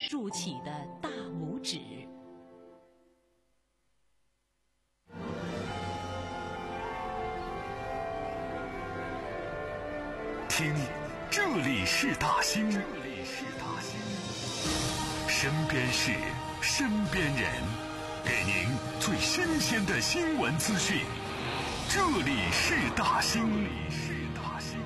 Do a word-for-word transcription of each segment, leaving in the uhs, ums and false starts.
竖起的大拇指。 听，这里是大兴，这里是大兴，身边事，身边人，给您最新鲜的新闻资讯。这里是大兴，这里是大兴。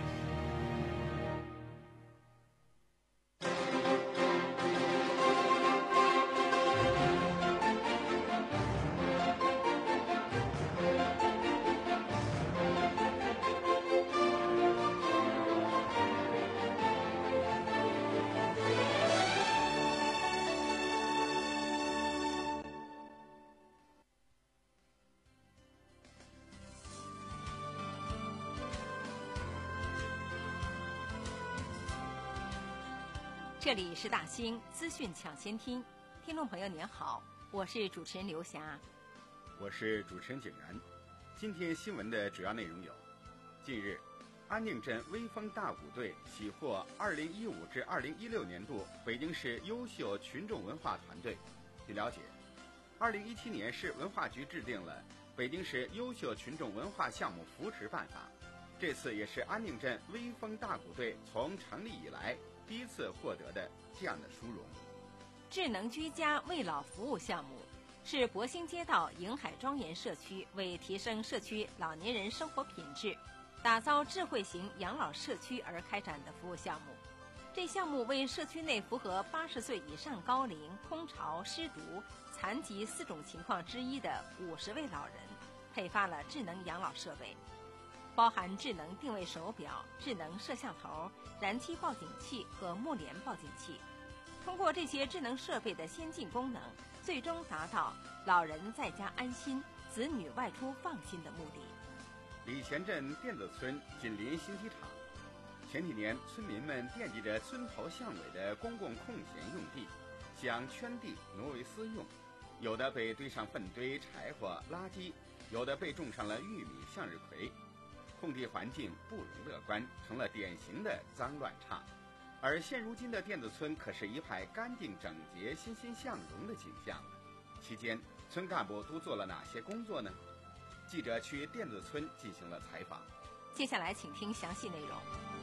这里是大兴资讯抢先听，听众朋友您好，我是主持人刘霞， 我是主持人景然。今天新闻的主要内容有：近日，安定镇威风大鼓队喜获二零一五至二零一六年度北京市优秀群众文化团队。据了解，二零一七年市文化局制定了北京市优秀群众文化项目扶持办法，这次也是安定镇威风大鼓队从成立以来第一次获得的这样的殊荣。 智能居家为老服务项目是博兴街道迎海庄园社区为提升社区老年人生活品质，打造智慧型养老社区而开展的服务项目。这项目为社区内符合八十岁以上高龄、空巢、失独、残疾四种情况之一的五十位老人配发了智能养老设备，包含智能定位手表、智能摄像头、燃气报警器和目联报警器。通过这些智能设备的先进功能，最终达到老人在家安心、子女外出放心的目的。 礼贤镇电子村紧邻新机场，前几年村民们惦记着村头巷尾的公共空闲用地，想圈地挪为私用，有的被堆上粪堆、柴火、垃圾，有的被种上了玉米、向日葵，空地环境不容乐观，成了典型的脏乱差。而现如今的电子村可是一派干净整洁、欣欣向荣的景象了。期间村干部都做了哪些工作呢？记者去电子村进行了采访。 接下来请听详细内容。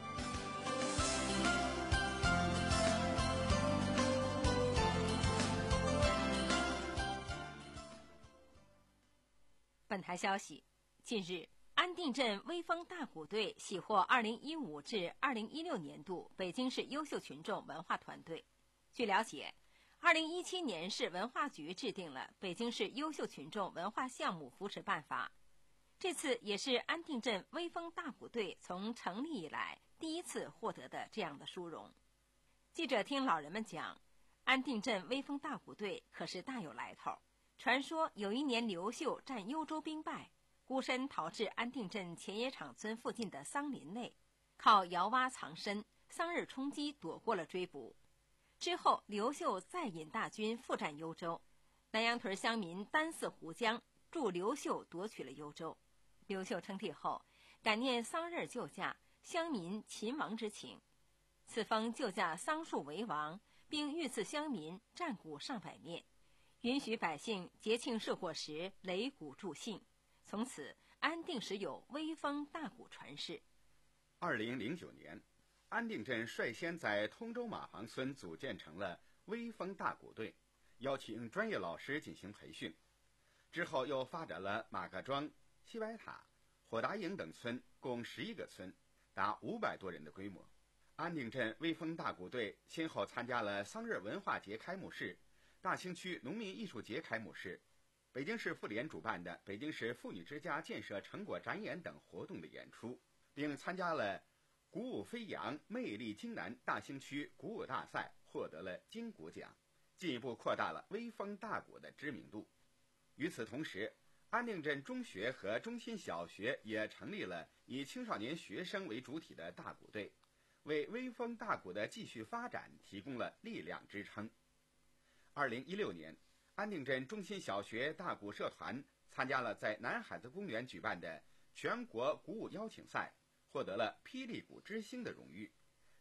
本台消息，近日安定镇威风大鼓队喜获二零一五至二零一六年度北京市优秀群众文化团队。据了解，二零一七年市文化局制定了北京市优秀群众文化项目扶持办法，这次也是安定镇威风大鼓队从成立以来第一次获得的这样的殊荣。记者听老人们讲，安定镇威风大鼓队可是大有来头。传说有一年刘秀战幽州兵败，孤身逃至安定镇前野场村附近的桑林内，靠窑洼藏身，桑日冲击躲过了追捕。之后刘秀再引大军复战幽州，南阳屯乡民单似胡江，助刘秀夺取了幽州。刘秀称帝后，感念桑日救驾，乡民勤王之情，赐封救驾桑树为王，并御赐乡民战鼓上百面，允许百姓节庆社火时擂鼓助兴。从此安定时有威风大鼓传世。 二零零九年，安定镇率先在通州马房村组建成了威风大鼓队，邀请专业老师进行培训。之后又发展了马各庄、西白塔、火达营等村，共十一个村，达五百多人的规模。安定镇威风大鼓队先后参加了桑日文化节开幕式、大兴区农民艺术节开幕式、北京市妇联主办的北京市妇女之家建设成果展演等活动的演出，并参加了鼓舞飞扬、魅力京南大兴区鼓舞大赛，获得了金鼓奖，进一步扩大了威风大鼓的知名度。与此同时，安定镇中学和中心小学也成立了以青少年学生为主体的大鼓队，为威风大鼓的继续发展提供了力量支撑。二零一六年，安定镇中心小学大鼓社团参加了在南海子公园举办的全国鼓舞邀请赛，获得了霹雳鼓之星的荣誉，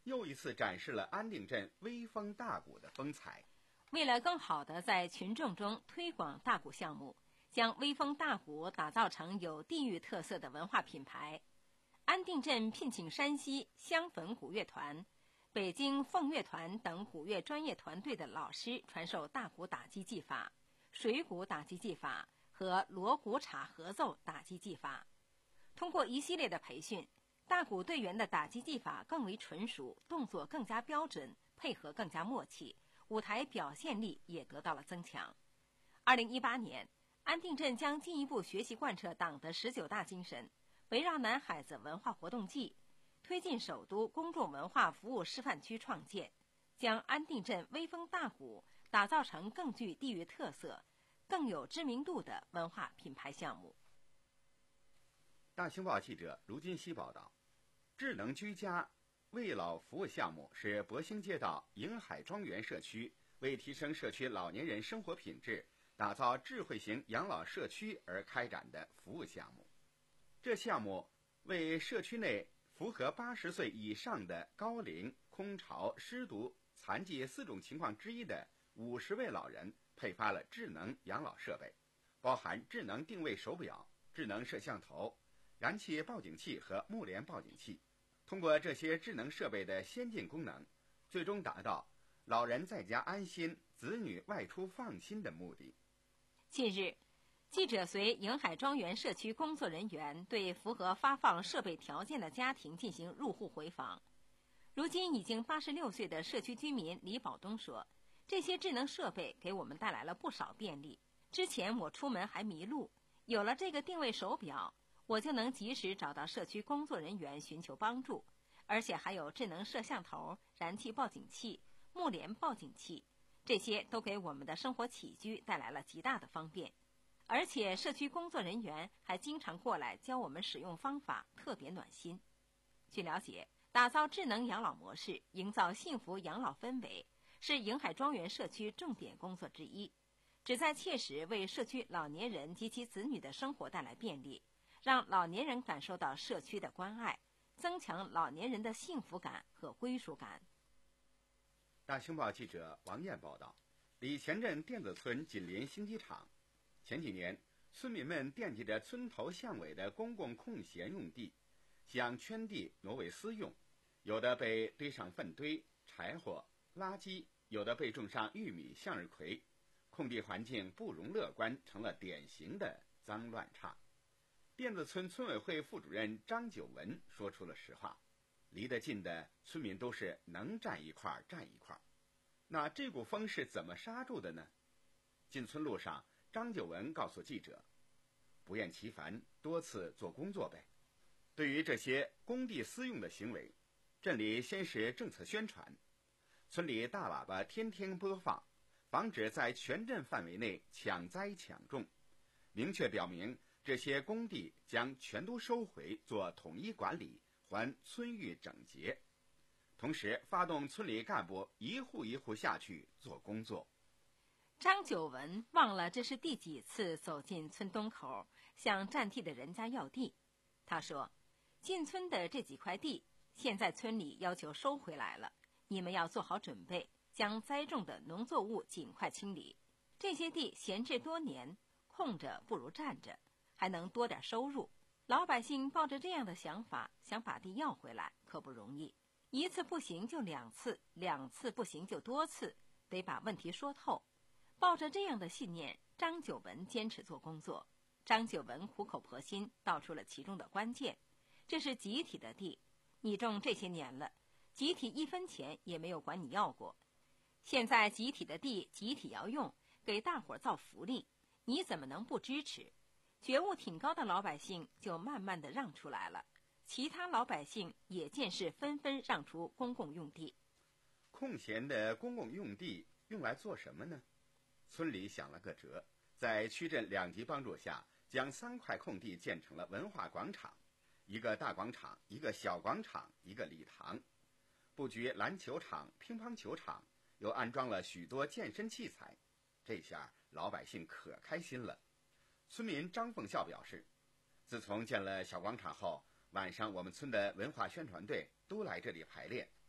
又一次展示了安定镇威风大鼓的风采。 为了更好地在群众中推广大鼓项目，将威风大鼓打造成有地域特色的文化品牌，安定镇聘请山西襄汾鼓乐团、北京凤乐团等鼓乐专业团队的老师传授大鼓打击技法、水鼓打击技法和锣鼓镲合奏打击技法。通过一系列的培训，大鼓队员的打击技法更为纯熟，动作更加标准，配合更加默契，舞台表现力也得到了增强。二零一八年，安定镇将进一步学习贯彻党的十九大精神，围绕南海子文化活动季，推进首都公众文化服务示范区创建，将安定镇威风大鼓打造成更具地域特色、更有知名度的文化品牌项目。 大青报记者卢金熙报道，智能居家为老服务项目是博兴街道迎海庄园社区为提升社区老年人生活品质，打造智慧型养老社区而开展的服务项目。这项目为社区内符合八十岁以上的高龄、空巢、失独、残疾四种情况之一的五十位老人配发了智能养老设备，包含智能定位手表、智能摄像头、燃气报警器和木联报警器。通过这些智能设备的先进功能，最终达到老人在家安心、子女外出放心的目的。 近日，记者随迎海庄园社区工作人员对符合发放设备条件的家庭进行入户回访。如今已经八十六岁的社区居民李宝东说，这些智能设备给我们带来了不少便利。之前我出门还迷路，有了这个定位手表，我就能及时找到社区工作人员寻求帮助，而且还有智能摄像头、燃气报警器、木联报警器，这些都给我们的生活起居带来了极大的方便。而且社区工作人员还经常过来教我们使用方法，特别暖心。据了解，打造智能养老模式，营造幸福养老氛围，是迎海庄园社区重点工作之一，旨在切实为社区老年人及其子女的生活带来便利，让老年人感受到社区的关爱，增强老年人的幸福感和归属感。 大青报记者王艳报道，李前镇电子村紧邻新机场，前几年村民们惦记着村头巷尾的公共空闲用地，想圈地挪为私用，有的被堆上粪堆、柴火、垃圾，有的被种上玉米、向日葵，空地环境不容乐观，成了典型的脏乱差。电子村村委会副主任张九文说出了实话，离得近的村民都是能站一块站一块。那这股风是怎么刹住的呢？进村路上，张九文告诉记者，不厌其烦，多次做工作呗。对于这些工地私用的行为，镇里先是政策宣传，村里大喇叭天天播放，防止在全镇范围内抢栽抢种，明确表明这些工地将全都收回，做统一管理，还村域整洁。同时发动村里干部一户一户下去做工作。 张九文忘了这是第几次走进村东口向占地的人家要地。他说，进村的这几块地现在村里要求收回来了，你们要做好准备，将栽种的农作物尽快清理。这些地闲置多年，空着不如占着，还能多点收入。老百姓抱着这样的想法想把地要回来可不容易，一次不行就两次，两次不行就多次，得把问题说透。抱着这样的信念，张九文坚持做工作。张九文苦口婆心道出了其中的关键，这是集体的地，你种这些年了，集体一分钱也没有管你要过，现在集体的地集体要用，给大伙造福利，你怎么能不支持？觉悟挺高的老百姓就慢慢的让出来了，其他老百姓也见势纷纷让出公共用地。 空闲的公共用地用来做什么呢？村里想了个辙，在区镇两级帮助下，将三块空地建成了文化广场，一个大广场，一个小广场，一个礼堂，布局篮球场、乒乓球场，又安装了许多健身器材。这下老百姓可开心了。村民张凤孝表示，自从建了小广场后，晚上我们村的文化宣传队都来这里排练，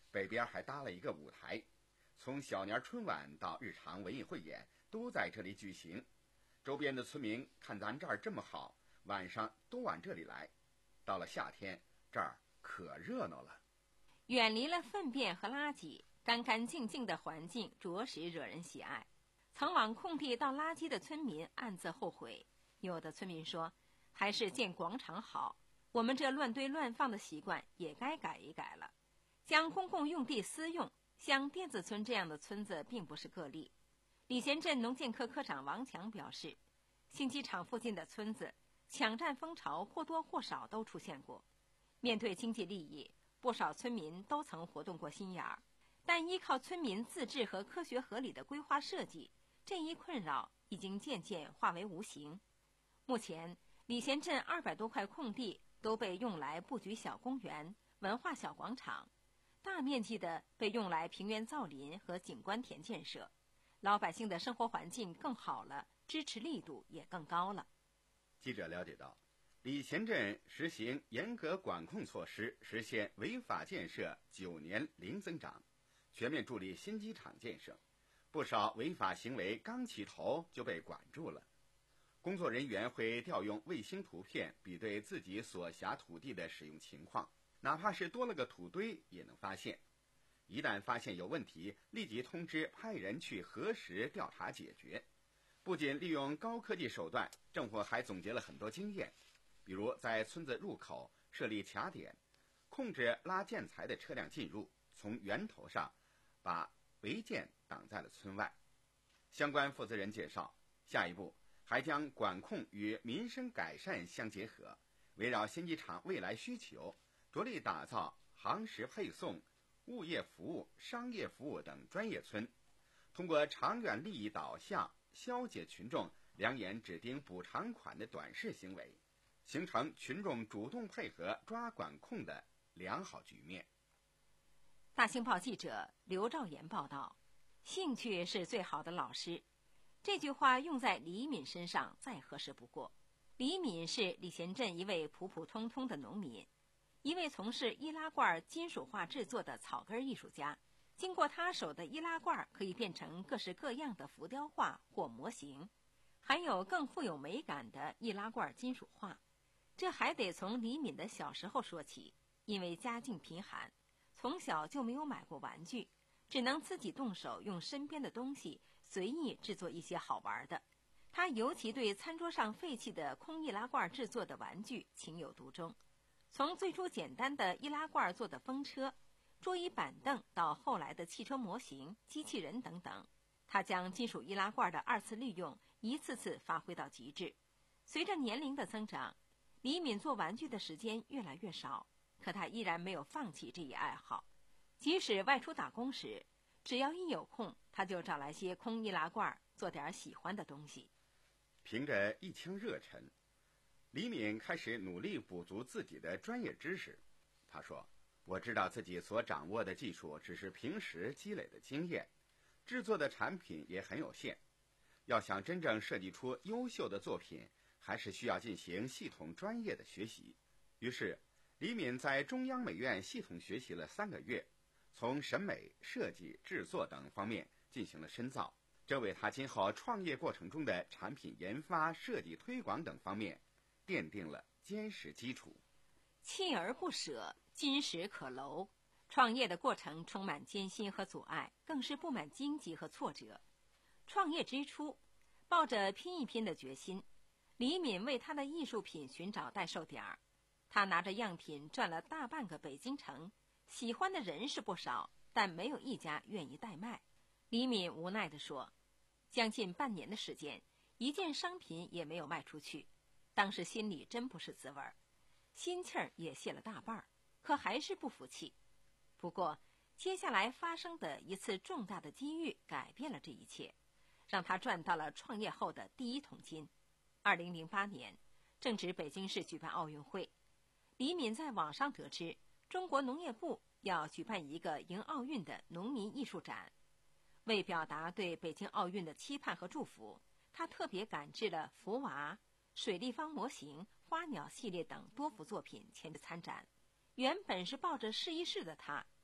北边还搭了一个舞台，从小年春晚到日常文艺汇演都在这里举行。周边的村民看咱这儿这么好，晚上都往这里来。到了夏天，这儿可热闹了。 远离了粪便和垃圾，干干净净的环境着实惹人喜爱。曾往空地倒垃圾的村民暗自后悔，有的村民说，还是建广场好，我们这乱堆乱放的习惯也该改一改了。将公共用地私用，像甸子村这样的村子并不是个例。礼贤镇农建科科长王强表示，新机场附近的村子抢占风潮或多或少都出现过。面对经济利益，不少村民都曾活动过心眼儿，但依靠村民自治和科学合理的规划设计，这一困扰已经渐渐化为无形。目前，礼贤镇二百多块空地都被用来布局小公园、文化小广场，大面积的被用来平原造林和景观田建设，老百姓的生活环境更好了，支持力度也更高了。 记者了解到，礼贤镇实行严格管控措施，实现违法建设九年零增长，全面助力新机场建设。不少违法行为刚起头就被管住了。工作人员会调用卫星图片比对自己所辖土地的使用情况，哪怕是多了个土堆也能发现。一旦发现有问题，立即通知派人去核实调查解决。不仅利用高科技手段，政府还总结了很多经验，比如在村子入口设立卡点，控制拉建材的车辆进入，从源头上把违建挡在了村外。相关负责人介绍，下一步还将管控与民生改善相结合，围绕新机场未来需求，着力打造航时配送、物业服务、商业服务等专业村，通过长远利益导向消解群众两眼只盯补偿款的短视行为，形成群众主动配合抓管控的良好局面。 大新报记者刘兆岩报道，兴趣是最好的老师。这句话用在李敏身上再合适不过。李敏是礼贤镇一位普普通通的农民，一位从事易拉罐金属化制作的草根艺术家。经过他手的易拉罐可以变成各式各样的浮雕画或模型，还有更富有美感的易拉罐金属画。这还得从李敏的小时候说起，因为家境贫寒，从小就没有买过玩具，只能自己动手用身边的东西随意制作一些好玩的。他尤其对餐桌上废弃的空易拉罐制作的玩具情有独钟，从最初简单的易拉罐做的风车、桌椅板凳到后来的汽车模型、机器人等等，他将金属易拉罐的二次利用一次次发挥到极致。随着年龄的增长，李敏做玩具的时间越来越少，可他依然没有放弃这一爱好。即使外出打工时，只要一有空，他就找来些空易拉罐做点喜欢的东西。 凭着一腔热忱，李敏开始努力补足自己的专业知识。他说，我知道自己所掌握的技术只是平时积累的经验，制作的产品也很有限。要想真正设计出优秀的作品，还是需要进行系统专业的学习。于是，李敏在中央美院系统学习了三个月，从审美、设计、制作等方面进行了深造，这为他今后创业过程中的产品研发、设计、推广等方面奠定了坚实基础。 锲而不舍，金石可镂。创业的过程充满艰辛和阻碍，更是布满荆棘和挫折。创业之初，抱着拼一拼的决心，李敏为他的艺术品寻找代售点儿。他拿着样品转了大半个北京城，喜欢的人是不少，但没有一家愿意代卖。李敏无奈地说，将近半年的时间，一件商品也没有卖出去，当时心里真不是滋味儿，心气儿也泄了大半儿，可还是不服气。不过接下来发生的一次重大的机遇改变了这一切，让他赚到了创业后的第一桶金。二零零八年，正值北京市举办奥运会，李敏在网上得知中国农业部要举办一个迎奥运的农民艺术展。为表达对北京奥运的期盼和祝福，他特别赶制了福娃、水立方模型、花鸟系列等多幅作品前去参展。原本是抱着试一试的他，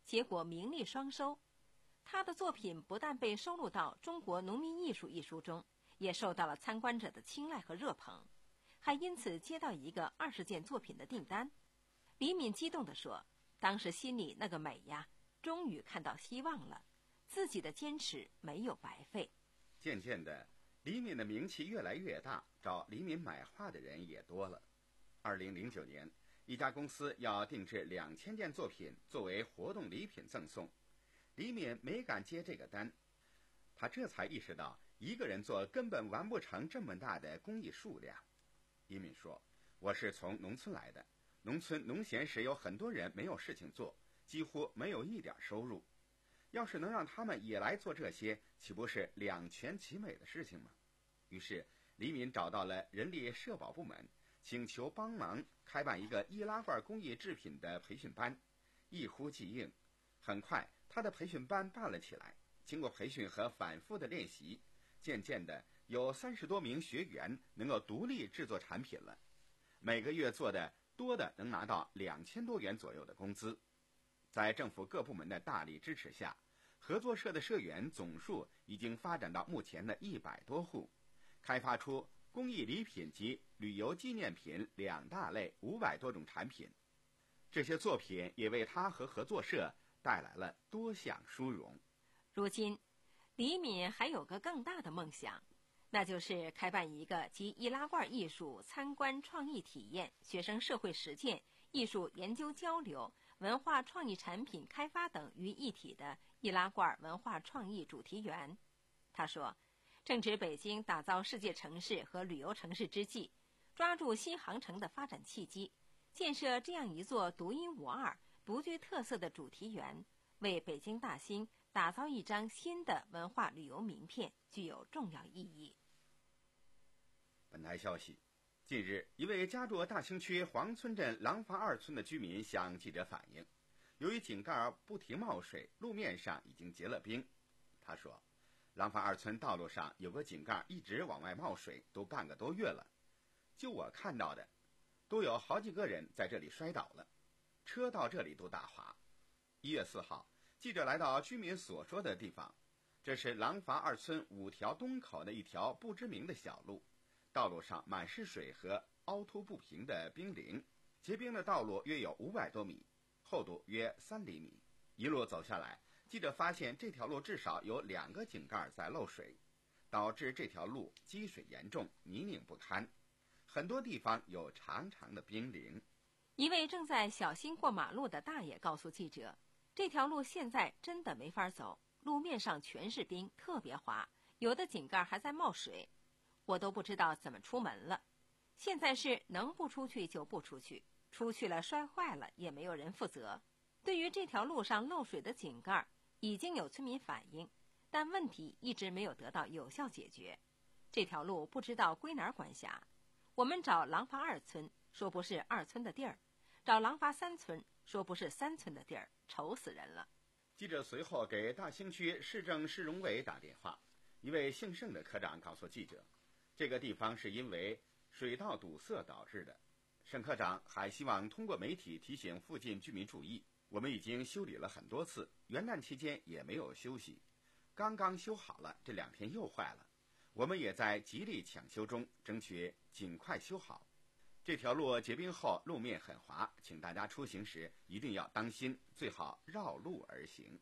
结果名利双收。他的作品不但被收录到《中国农民艺术》一书中，也受到了参观者的青睐和热捧，还因此接到一个二十件作品的订单。李敏激动地说，当时心里那个美呀，终于看到希望了，自己的坚持没有白费。 渐渐的，李敏的名气越来越大，找李敏买画的人也多了。二零零九年，一家公司要定制两千件作品作为活动礼品赠送，李敏没敢接这个单，他这才意识到一个人做根本完不成这么大的工艺数量。李敏说，我是从农村来的，农村农闲时有很多人没有事情做，几乎没有一点收入，要是能让他们也来做这些，岂不是两全其美的事情吗？于是李敏找到了人力社保部门，请求帮忙开办一个易拉罐工艺制品的培训班，一呼即应。很快他的培训班办了起来，经过培训和反复的练习，渐渐的有三十多名学员能够独立制作产品了，每个月做的多的能拿到两千多元左右的工资。在政府各部门的大力支持下，合作社的社员总数已经发展到目前的一百多户，开发出工艺礼品及旅游纪念品两大类五百多种产品。这些作品也为他和合作社带来了多项殊荣。 如今，李敏还有个更大的梦想，那就是开办一个集易拉罐艺术、参观创意体验、学生社会实践、艺术研究交流、文化创意产品开发等于一体的易拉罐文化创意主题园。他说，正值北京打造世界城市和旅游城市之际，抓住新航程的发展契机，建设这样一座独一无二、独具特色的主题园，为北京大兴打造一张新的文化旅游名片，具有重要意义。 本台消息，近日，一位家住大兴区黄村镇廊坊二村的居民向记者反映，由于井盖不停冒水，路面上已经结了冰。他说，廊坊二村道路上有个井盖一直往外冒水，都半个多月了。就我看到的，都有好几个人在这里摔倒了，车到这里都打滑。一月四号，记者来到居民所说的地方，这是廊坊二村五条东口的一条不知名的小路，道路上满是水和凹凸不平的冰凌，结冰的道路约有五百多米，厚度约三厘米。一路走下来，记者发现这条路至少有两个井盖在漏水，导致这条路积水严重，泥泞不堪，很多地方有长长的冰凌。 一位正在小心过马路的大爷告诉记者，这条路现在真的没法走，路面上全是冰，特别滑，有的井盖还在冒水，我都不知道怎么出门了。现在是能不出去就不出去，出去了摔坏了也没有人负责。对于这条路上漏水的井盖，已经有村民反映，但问题一直没有得到有效解决。这条路不知道归哪儿管辖，我们找廊坊二村，说不是二村的地儿，找廊坊三村，说不是三村的地儿，愁死人了。 记者随后给大兴区市政市容委打电话，一位姓盛的科长告诉记者，这个地方是因为水道堵塞导致的。盛科长还希望通过媒体提醒附近居民注意，我们已经修理了很多次，元旦期间也没有休息，刚刚修好了，这两天又坏了，我们也在极力抢修中，争取尽快修好。这条路结冰后路面很滑，请大家出行时一定要当心，最好绕路而行。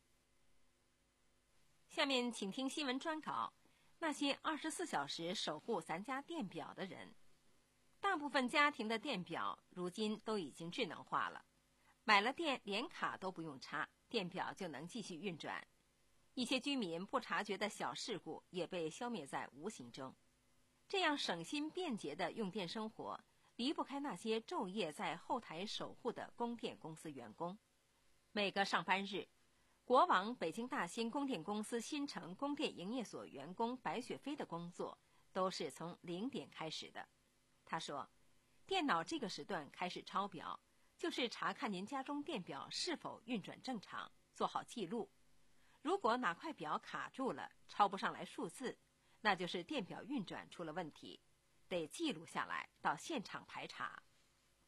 下面请听新闻专稿，那些二十四小时守护咱家电表的人。大部分家庭的电表如今都已经智能化了，买了电连卡都不用插，电表就能继续运转。一些居民不察觉的小事故也被消灭在无形中。这样省心便捷的用电生活，离不开那些昼夜在后台守护的供电公司员工。每个上班日，国网北京大兴供电公司新城供电营业所员工白雪飞的工作都是从零点开始的。他说，电脑这个时段开始抄表，就是查看您家中电表是否运转正常，做好记录。如果哪块表卡住了，抄不上来数字，那就是电表运转出了问题，得记录下来，到现场排查。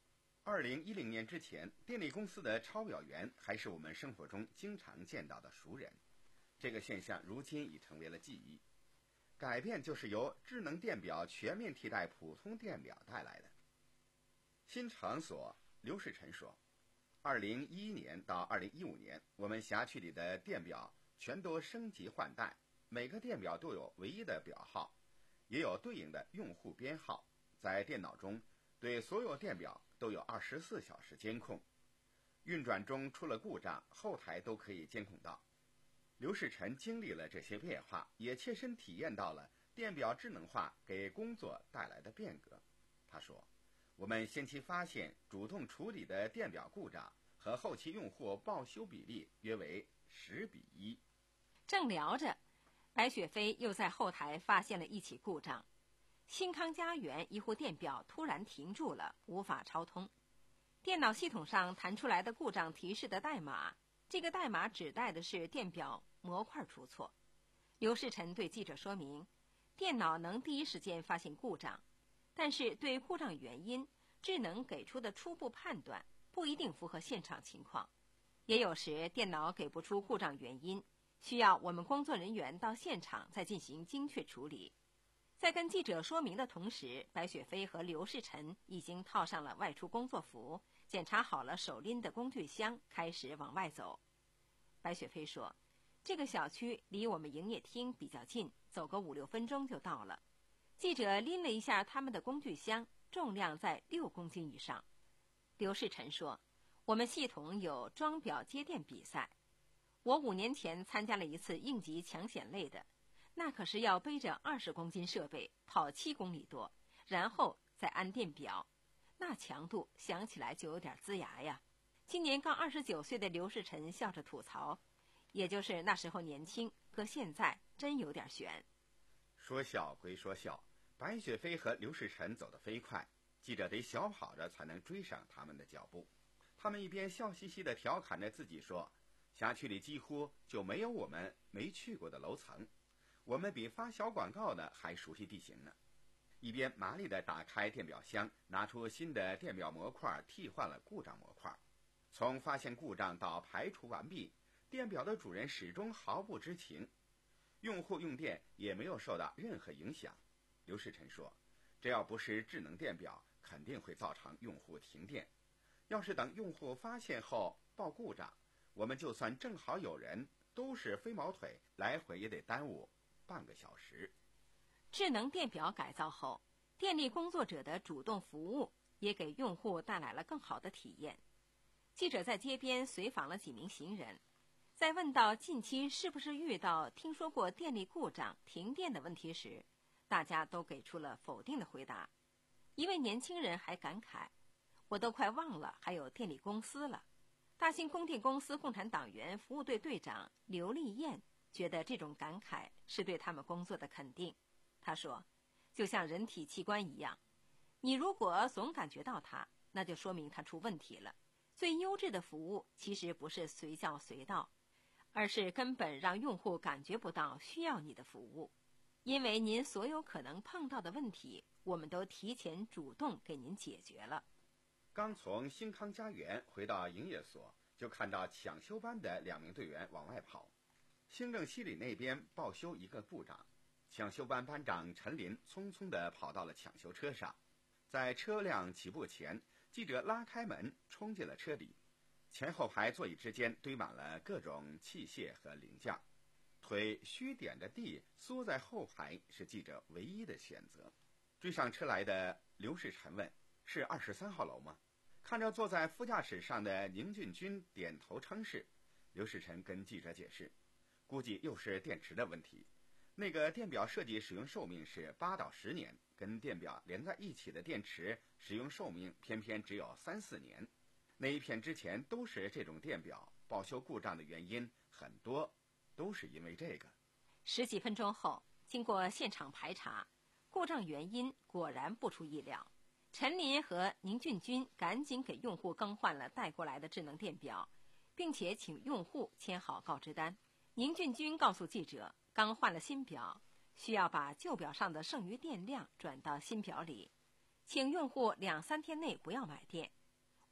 二零一零年之前，电力公司的抄表员还是我们生活中经常见到的熟人。这个现象如今已成为了记忆。改变就是由智能电表全面替代普通电表带来的。新场所刘世臣说，二零一一年到二零一五年，我们辖区里的电表全都升级换代，每个电表都有唯一的表号，也有对应的用户编号，在电脑中对所有电表都有二十四小时监控，运转中出了故障，后台都可以监控到。刘世臣经历了这些变化，也切身体验到了电表智能化给工作带来的变革。他说，我们先期发现主动处理的电表故障和后期用户报修比例约为十比一。 正聊着，白雪飞又在后台发现了一起故障。新康家园一户电表突然停住了，无法超通。电脑系统上弹出来的故障提示的代码，这个代码指代的是电表模块出错。刘世臣对记者说明，电脑能第一时间发现故障，但是对故障原因，智能给出的初步判断不一定符合现场情况。也有时电脑给不出故障原因，需要我们工作人员到现场再进行精确处理。在跟记者说明的同时，白雪飞和刘世臣已经套上了外出工作服，检查好了手拎的工具箱，开始往外走。白雪飞说，这个小区离我们营业厅比较近，走个五六分钟就到了。记者拎了一下他们的工具箱，重量在六公斤以上。刘世臣说，我们系统有装表接电比赛，我五年前参加了一次应急抢险类的，那可是要背着二十公斤设备跑七公里多，然后再安电表，那强度想起来就有点龇牙呀。今年刚二十九岁的刘世臣笑着吐槽，也就是那时候年轻，搁现在真有点悬。 说笑归说笑，白雪飞和刘世臣走得飞快，记者得小跑着才能追上他们的脚步。他们一边笑嘻嘻地调侃着自己说，辖区里几乎就没有我们没去过的楼层，我们比发小广告的还熟悉地形呢。一边麻利地打开电表箱，拿出新的电表模块，替换了故障模块。从发现故障到排除完毕，电表的主人始终毫不知情，用户用电也没有受到任何影响。刘世臣说，这要不是智能电表，肯定会造成用户停电。要是等用户发现后报故障，我们就算正好有人，都是飞毛腿，来回也得耽误半个小时。 智能电表改造后，电力工作者的主动服务也给用户带来了更好的体验。记者在街边随访了几名行人，在问到近期是不是遇到听说过电力故障、停电的问题时，大家都给出了否定的回答。一位年轻人还感慨，我都快忘了还有电力公司了。大兴供电公司共产党员服务队队长刘丽燕觉得这种感慨是对他们工作的肯定。他说，就像人体器官一样，你如果总感觉到它，那就说明它出问题了。最优质的服务其实不是随叫随到，而是根本让用户感觉不到需要你的服务。因为您所有可能碰到的问题，我们都提前主动给您解决了。 刚从新康家园回到营业所，就看到抢修班的两名队员往外跑。兴正西里那边报修一个故障，抢修班班长陈林匆匆地跑到了抢修车上。在车辆起步前，记者拉开门冲进了车里，前后排座椅之间堆满了各种器械和零件，腿虚点着地缩在后排是记者唯一的选择。追上车来的刘世臣问，是二十三号楼吗？看着坐在副驾驶上的宁俊军点头称是。刘世臣跟记者解释，估计又是电池的问题，那个电表设计使用寿命是八到十年，跟电表连在一起的电池使用寿命偏偏只有三四年。那一片之前都是这种电表，报修故障的原因很多都是因为这个。 十几分钟后，经过现场排查，故障原因果然不出意料。陈林和宁俊军赶紧给用户更换了带过来的智能电表，并且请用户签好告知单。宁俊军告诉记者，刚换了新表，需要把旧表上的剩余电量转到新表里，请用户两三天内不要买电。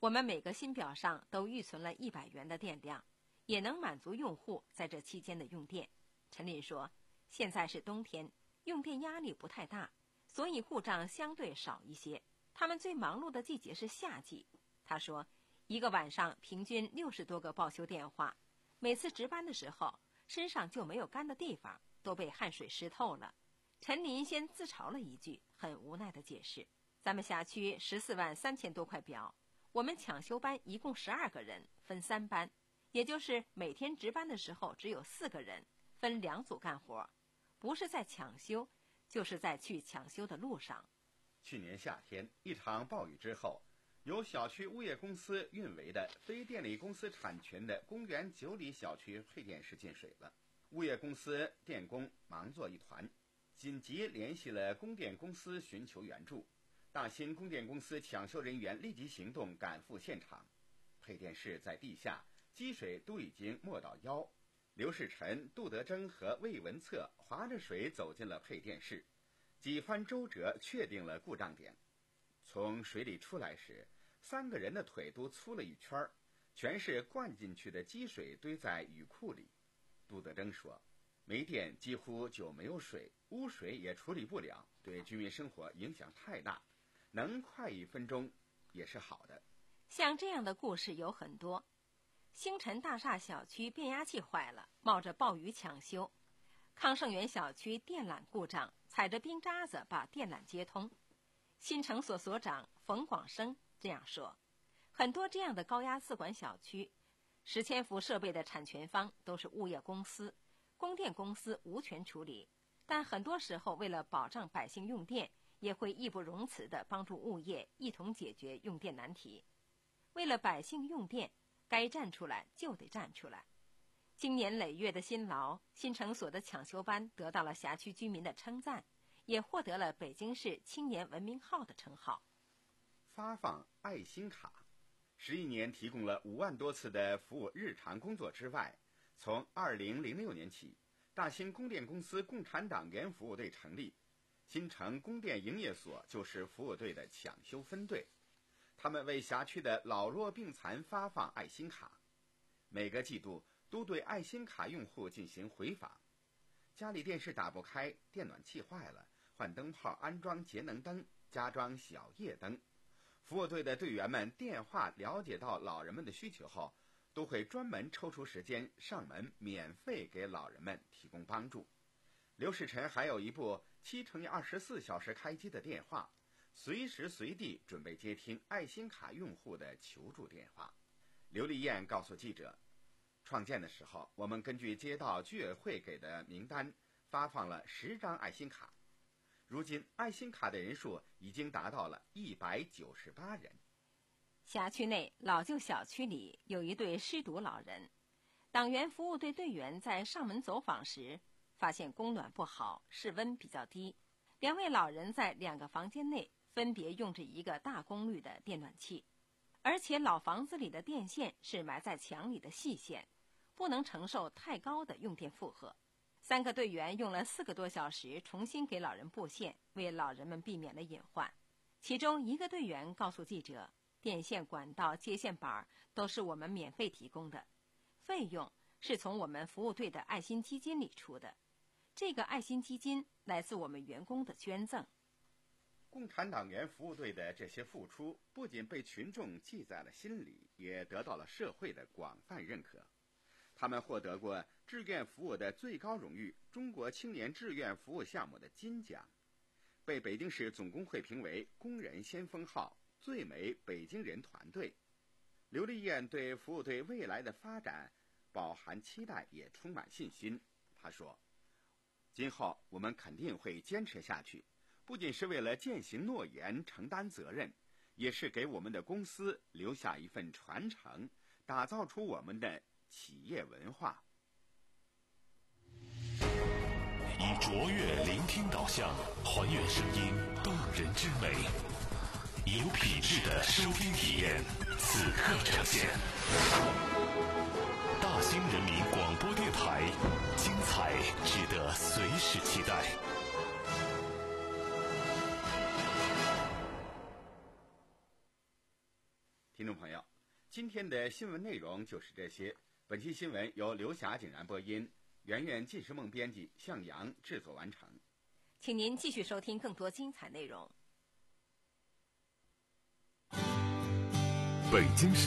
我们每个新表上都预存了一百元的电量，也能满足用户在这期间的用电。陈林说，现在是冬天，用电压力不太大，所以故障相对少一些。他们最忙碌的季节是夏季。他说，一个晚上平均六十多个报修电话，每次值班的时候身上就没有干的地方，都被汗水湿透了。陈林先自嘲了一句，很无奈地解释，咱们辖区十四万三千多块表，我们抢修班一共十二个人，分三班，也就是每天值班的时候只有四个人，分两组干活，不是在抢修，就是在去抢修的路上。 去年夏天一场暴雨之后，由小区物业公司运维的非电力公司产权的公园九里小区配电室进水了，物业公司电工忙作一团，紧急联系了供电公司寻求援助。大新供电公司抢修人员立即行动赶赴现场，配电室在地下，积水都已经没到腰。刘世臣、杜德征和魏文策划着水走进了配电室，几番周折确定了故障点。从水里出来时，三个人的腿都粗了一圈，全是灌进去的积水堆在雨库里。杜德征说，没电几乎就没有水，污水也处理不了，对居民生活影响太大，能快一分钟也是好的。 像这样的故事有很多。星辰大厦小区变压器坏了，冒着暴雨抢修；康盛园小区电缆故障，踩着冰渣子把电缆接通。新城所所长冯广生这样说，很多这样的高压自管小区，十千伏设备的产权方都是物业公司，供电公司无权处理，但很多时候为了保障百姓用电，也会义不容辞地帮助物业一同解决用电难题。为了百姓用电，该站出来就得站出来。经年累月的辛劳，新城所的抢修班得到了辖区居民的称赞，也获得了北京市青年文明号的称号。 发放爱心卡，十一年提供了五万多次的服务日常工作之外，从二零零六年起，大新供电公司共产党员服务队成立，新城供电营业所就是服务队的抢修分队。他们为辖区的老弱病残发放爱心卡，每个季度都对爱心卡用户进行回访。家里电视打不开，电暖气坏了，换灯泡，安装节能灯，加装小夜灯。服务队的队员们电话了解到老人们的需求后，都会专门抽出时间上门，免费给老人们提供帮助。刘世臣还有一部七乘以二十四小时开机的电话，随时随地准备接听爱心卡用户的求助电话。刘丽燕告诉记者，创建的时候，我们根据街道居委会给的名单发放了十张爱心卡，如今爱心卡的人数已经达到了一百九十八人。 辖区内老旧小区里有一对失独老人，党员服务队队员在上门走访时，发现供暖不好，室温比较低，两位老人在两个房间内分别用着一个大功率的电暖器，而且老房子里的电线是埋在墙里的细线，不能承受太高的用电负荷。三个队员用了四个多小时重新给老人布线，为老人们避免了隐患。其中一个队员告诉记者，电线、管道、接线板都是我们免费提供的，费用是从我们服务队的爱心基金里出的。这个爱心基金来自我们员工的捐赠。 共产党员服务队的这些付出，不仅被群众记在了心里，也得到了社会的广泛认可。他们获得过志愿服务的最高荣誉——中国青年志愿服务项目的金奖，被北京市总工会评为工人先锋号、最美北京人团队。刘丽燕对服务队未来的发展饱含期待，也充满信心。她说，今后我们肯定会坚持下去，不仅是为了践行诺言、承担责任，也是给我们的公司留下一份传承，打造出我们的企业文化。 以卓越聆听导向，还原声音动人之美，以有品质的收听体验，此刻呈现。大兴人民广播电台，精彩值得随时期待。 听听众朋友，今天的新闻内容就是这些。本期新闻由刘霞井然播音，圆圆近视梦编辑，向阳制作完成。 请您继续收听更多精彩内容。 北京市